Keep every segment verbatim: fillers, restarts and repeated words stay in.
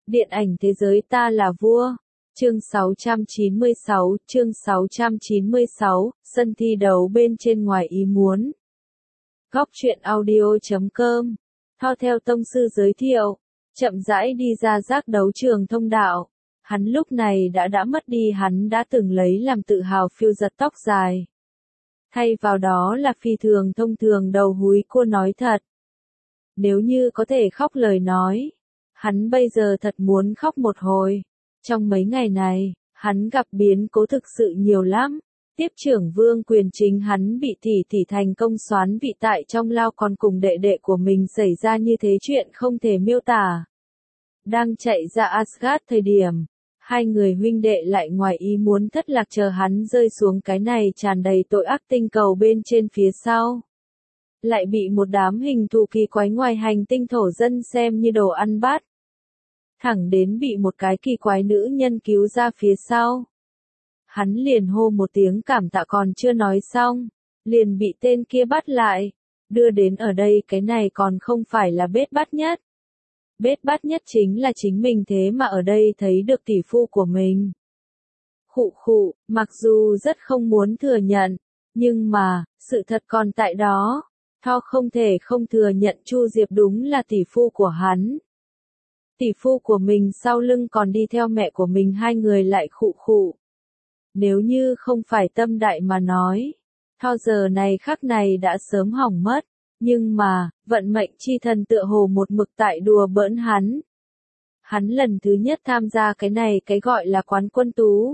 Điện ảnh thế giới ta là vua. Chương sáu trăm chín mươi sáu, chương sáu trăm chín mươi sáu, sân thi đấu bên trên ngoài ý muốn. Góc truyện audio chấm com. Tho theo tông sư giới thiệu, chậm rãi đi ra giác đấu trường thông đạo. Hắn lúc này đã đã mất đi hắn đã từng lấy làm tự hào phiêu giật tóc dài. Thay vào đó là phi thường thông thường đầu húi cua nói thật. Nếu như có thể khóc lời nói, hắn bây giờ thật muốn khóc một hồi. Trong mấy ngày này, hắn gặp biến cố thực sự nhiều lắm. Tiếp trưởng vương quyền chính hắn bị tỷ tỷ thành công soán vị tại trong lao, còn cùng đệ đệ của mình xảy ra như thế chuyện không thể miêu tả. Đang chạy ra Asgard thời điểm, hai người huynh đệ lại ngoài ý muốn thất lạc chờ hắn rơi xuống cái này tràn đầy tội ác tinh cầu bên trên phía sau. Lại bị một đám hình thù kỳ quái ngoài hành tinh thổ dân xem như đồ ăn bát. Thẳng đến bị một cái kỳ quái nữ nhân cứu ra phía sau. Hắn liền hô một tiếng cảm tạ còn chưa nói xong, liền bị tên kia bắt lại, đưa đến ở đây. Cái này còn không phải là bết bát nhất. Bết bát nhất chính là chính mình thế mà ở đây thấy được tỷ phu của mình. Khụ khụ, mặc dù rất không muốn thừa nhận, nhưng mà, sự thật còn tại đó. Tho không thể không thừa nhận Chu Diệp đúng là tỷ phu của hắn. Tỷ phu của mình sau lưng còn đi theo mẹ của mình, hai người lại khụ khụ. Nếu như không phải tâm đại mà nói, Tho giờ này khắc này đã sớm hỏng mất. Nhưng mà, vận mệnh chi thần tựa hồ một mực tại đùa bỡn hắn. Hắn lần thứ nhất tham gia cái này cái gọi là quán quân tú.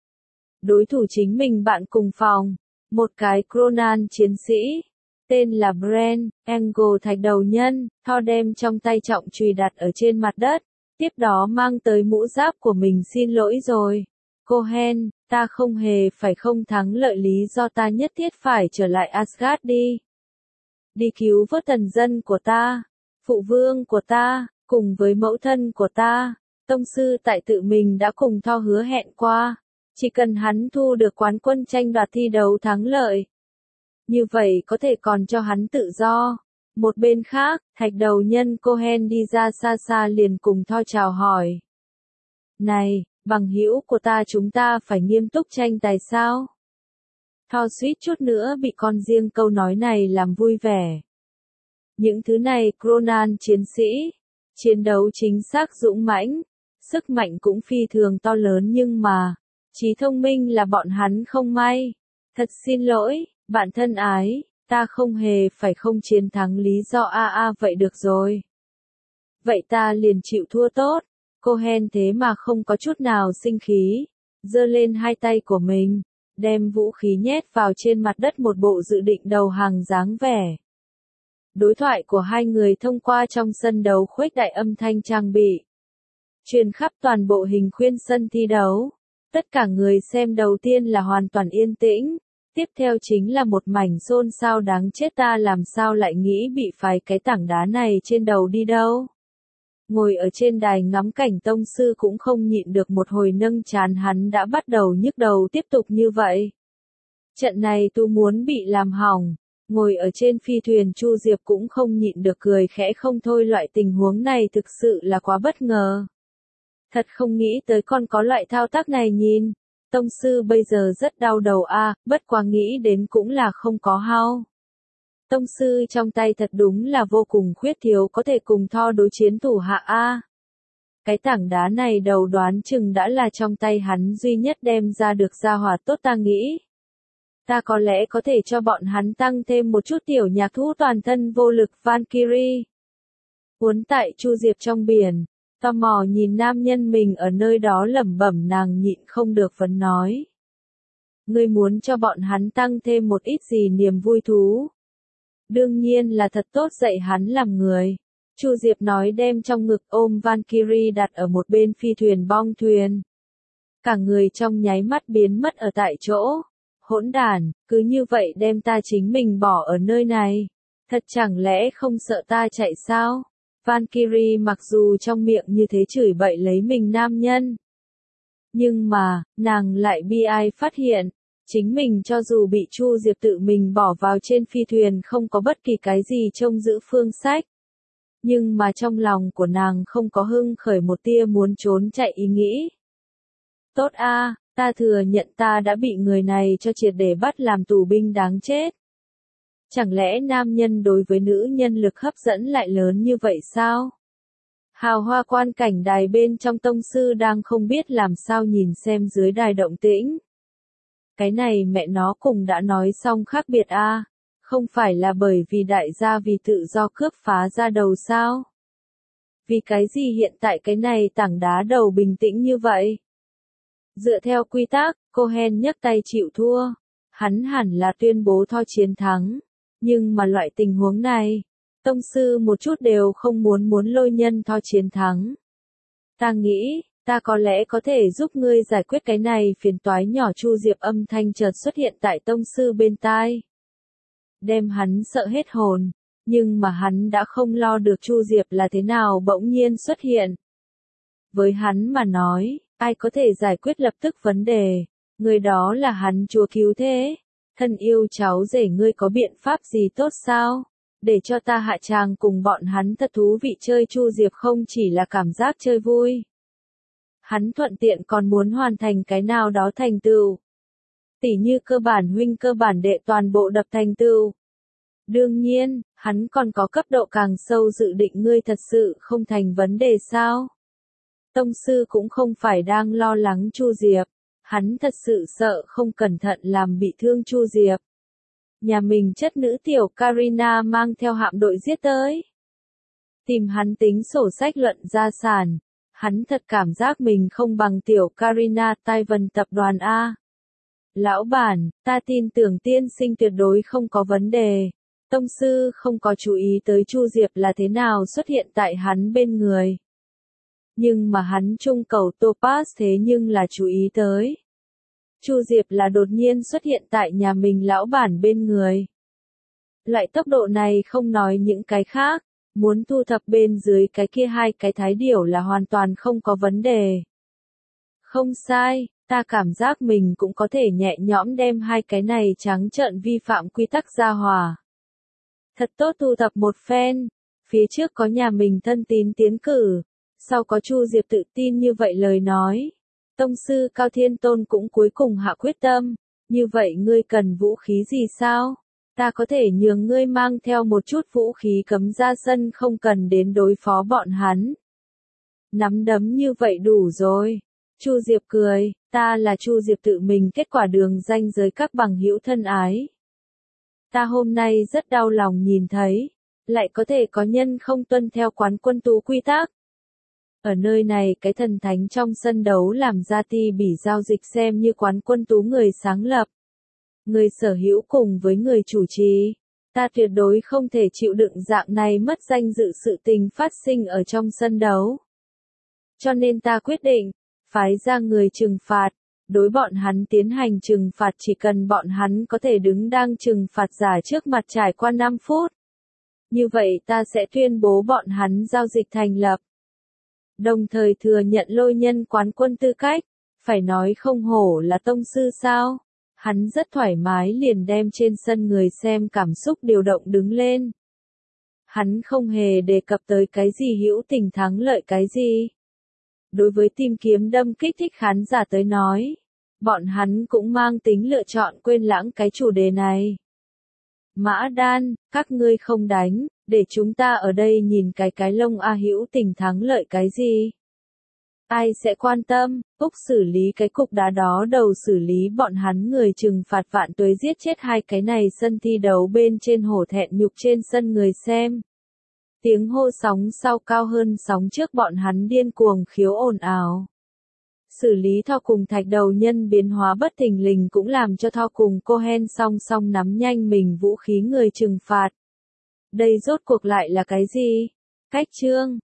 Đối thủ chính mình bạn cùng phòng, một cái Kronan chiến sĩ, tên là Brand, Angle thạch đầu nhân. Tho đem trong tay trọng chùy đặt ở trên mặt đất, tiếp đó mang tới mũ giáp của mình. Xin lỗi rồi, Cohen, ta không hề phải không thắng lợi lý do ta nhất thiết phải trở lại Asgard đi. Đi cứu vớt thần dân của ta, phụ vương của ta, cùng với mẫu thân của ta. Tông sư tại tự mình đã cùng Tho hứa hẹn qua, chỉ cần hắn thu được quán quân tranh đoạt thi đấu thắng lợi, như vậy có thể còn cho hắn tự do. Một bên khác, thạch đầu nhân Cohen đi ra xa xa liền cùng Tho chào hỏi. Này, bằng hữu của ta, chúng ta phải nghiêm túc tranh tài sao? Tho suýt chút nữa bị con riêng câu nói này làm vui vẻ. Những thứ này Kronan chiến sĩ, chiến đấu chính xác dũng mãnh, sức mạnh cũng phi thường to lớn, nhưng mà, trí thông minh là bọn hắn không may. Thật xin lỗi, bạn thân ái, ta không hề phải không chiến thắng lý do a a vậy được rồi. Vậy ta liền chịu thua tốt. Cohen thế mà không có chút nào sinh khí, giơ lên hai tay của mình, đem vũ khí nhét vào trên mặt đất, một bộ dự định đầu hàng dáng vẻ. Đối thoại của hai người thông qua trong sân đấu khuếch đại âm thanh trang bị, truyền khắp toàn bộ hình khuyên sân thi đấu. Tất cả người xem đầu tiên là hoàn toàn yên tĩnh, tiếp theo chính là một mảnh xôn xao đáng chết. Ta làm sao lại nghĩ bị phái cái tảng đá này trên đầu đi đâu. Ngồi ở trên đài ngắm cảnh tông sư cũng không nhịn được một hồi nâng trán, hắn đã bắt đầu nhức đầu. Tiếp tục như vậy, trận này tu muốn bị làm hỏng. Ngồi ở trên phi thuyền Chu Diệp cũng không nhịn được cười khẽ không thôi. Loại tình huống này thực sự là quá bất ngờ. Thật không nghĩ tới còn có loại thao tác này. Nhìn, tông sư bây giờ rất đau đầu a, à, bất quá nghĩ đến cũng là không có hao. Tông sư trong tay thật đúng là vô cùng khuyết thiếu có thể cùng Tho đối chiến thủ hạ a. À. Cái tảng đá này đầu đoán chừng đã là trong tay hắn duy nhất đem ra được gia hỏa tốt. Ta nghĩ, ta có lẽ có thể cho bọn hắn tăng thêm một chút tiểu nhạc thú toàn thân vô lực Valkyrie. Uốn tại Chu Diệp trong biển, tò mò nhìn nam nhân mình ở nơi đó lẩm bẩm, nàng nhịn không được vấn nói. Ngươi muốn cho bọn hắn tăng thêm một ít gì niềm vui thú? Đương nhiên là thật tốt, dạy hắn làm người. Chu Diệp nói, đem trong ngực ôm Valkyrie đặt ở một bên phi thuyền bong thuyền. Cả người trong nháy mắt biến mất ở tại chỗ. Hỗn đản, cứ như vậy đem ta chính mình bỏ ở nơi này. Thật chẳng lẽ không sợ ta chạy sao? Valkyrie mặc dù trong miệng như thế chửi bậy lấy mình nam nhân. Nhưng mà, nàng lại bi ai phát hiện, chính mình cho dù bị Chu Diệp tự mình bỏ vào trên phi thuyền không có bất kỳ cái gì trông giữ phương sách. Nhưng mà trong lòng của nàng không có hưng khởi một tia muốn trốn chạy ý nghĩ. Tốt a, ta thừa nhận ta đã bị người này cho triệt để bắt làm tù binh đáng chết. Chẳng lẽ nam nhân đối với nữ nhân lực hấp dẫn lại lớn như vậy sao? Hào hoa quan cảnh đài bên trong tông sư đang không biết làm sao nhìn xem dưới đài động tĩnh. Cái này mẹ nó cùng đã nói xong khác biệt a, không phải là bởi vì đại gia vì tự do cướp phá ra đầu sao? Vì cái gì hiện tại cái này tảng đá đầu bình tĩnh như vậy? Dựa theo quy tắc, Cohen nhấc tay chịu thua. Hắn hẳn là tuyên bố Thor chiến thắng. Nhưng mà loại tình huống này, tông sư một chút đều không muốn muốn lôi nhân Thor chiến thắng. Ta nghĩ, ta có lẽ có thể giúp ngươi giải quyết cái này phiền toái nhỏ. Chu Diệp âm thanh chợt xuất hiện tại tông sư bên tai. Đem hắn sợ hết hồn, nhưng mà hắn đã không lo được Chu Diệp là thế nào bỗng nhiên xuất hiện. Với hắn mà nói, ai có thể giải quyết lập tức vấn đề, người đó là hắn chúa cứu thế. Thân yêu cháu rể, ngươi có biện pháp gì tốt sao? Để cho ta hạ tràng cùng bọn hắn thật thú vị chơi. Chu Diệp không chỉ là cảm giác chơi vui. Hắn thuận tiện còn muốn hoàn thành cái nào đó thành tựu. Tỉ như cơ bản huynh cơ bản đệ toàn bộ đập thành tựu. Đương nhiên, hắn còn có cấp độ càng sâu dự định. Ngươi thật sự không thành vấn đề sao? Tông sư cũng không phải đang lo lắng Chu Diệp. Hắn thật sự sợ không cẩn thận làm bị thương Chu Diệp. Nhà mình chất nữ tiểu Karina mang theo hạm đội giết tới. Tìm hắn tính sổ sách luận gia sản. Hắn thật cảm giác mình không bằng tiểu Karina. Tai Vân tập đoàn A. Lão bản, ta tin tưởng tiên sinh tuyệt đối không có vấn đề. Tông sư không có chú ý tới Chu Diệp là thế nào xuất hiện tại hắn bên người. Nhưng mà hắn trung cầu Topaz thế nhưng là chú ý tới. Chu Diệp là đột nhiên xuất hiện tại nhà mình lão bản bên người. Loại tốc độ này không nói những cái khác, muốn thu thập bên dưới cái kia hai cái thái điểu là hoàn toàn không có vấn đề. Không sai, ta cảm giác mình cũng có thể nhẹ nhõm đem hai cái này trắng trợn vi phạm quy tắc ra hòa. Thật tốt thu thập một phen, phía trước có nhà mình thân tín tiến cử, sau có Chu Diệp tự tin như vậy lời nói. Tông sư Cao Thiên Tôn cũng cuối cùng hạ quyết tâm, như vậy ngươi cần vũ khí gì sao? Ta có thể nhường ngươi mang theo một chút vũ khí cấm ra sân, không cần đến đối phó bọn hắn. Nắm đấm như vậy đủ rồi. Chu Diệp cười, ta là Chu Diệp tự mình kết quả đường ranh giới các bằng hữu thân ái. Ta hôm nay rất đau lòng nhìn thấy, lại có thể có nhân không tuân theo quán quân tú quy tắc. Ở nơi này cái thần thánh trong sân đấu làm ra ti bỉ giao dịch xem như quán quân tú người sáng lập. Người sở hữu cùng với người chủ trì. Ta tuyệt đối không thể chịu đựng dạng này mất danh dự sự tình phát sinh ở trong sân đấu. Cho nên ta quyết định, phái ra người trừng phạt, đối bọn hắn tiến hành trừng phạt, chỉ cần bọn hắn có thể đứng đang trừng phạt giả trước mặt trải qua năm phút. Như vậy ta sẽ tuyên bố bọn hắn giao dịch thành lập. Đồng thời thừa nhận lôi nhân quán quân tư cách, phải nói không hổ là tông sư sao. Hắn rất thoải mái liền đem trên sân người xem cảm xúc điều động đứng lên. Hắn không hề đề cập tới cái gì hữu tình thắng lợi cái gì. Đối với tìm kiếm đâm kích thích khán giả tới nói, bọn hắn cũng mang tính lựa chọn quên lãng cái chủ đề này. Mã Đan, các ngươi không đánh, để chúng ta ở đây nhìn cái cái lông a hữu tình thắng lợi cái gì. Ai sẽ quan tâm, Úc xử lý cái cục đá đó đầu xử lý bọn hắn người trừng phạt vạn tuế giết chết hai cái này sân thi đấu bên trên hổ thẹn nhục trên sân người xem. Tiếng hô sóng sau cao hơn sóng trước, bọn hắn điên cuồng khiếu ồn ào. Xử lý Thor cùng thạch đầu nhân biến hóa bất thình lình cũng làm cho Thor cùng Cohen song song nắm nhanh mình vũ khí người trừng phạt. Đây rốt cuộc lại là cái gì? Cách chương